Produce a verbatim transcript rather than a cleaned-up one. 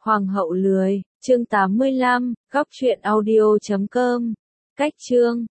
Hoàng hậu lười, chương tám mươi lăm, góc truyện audio chấm com. Cách chương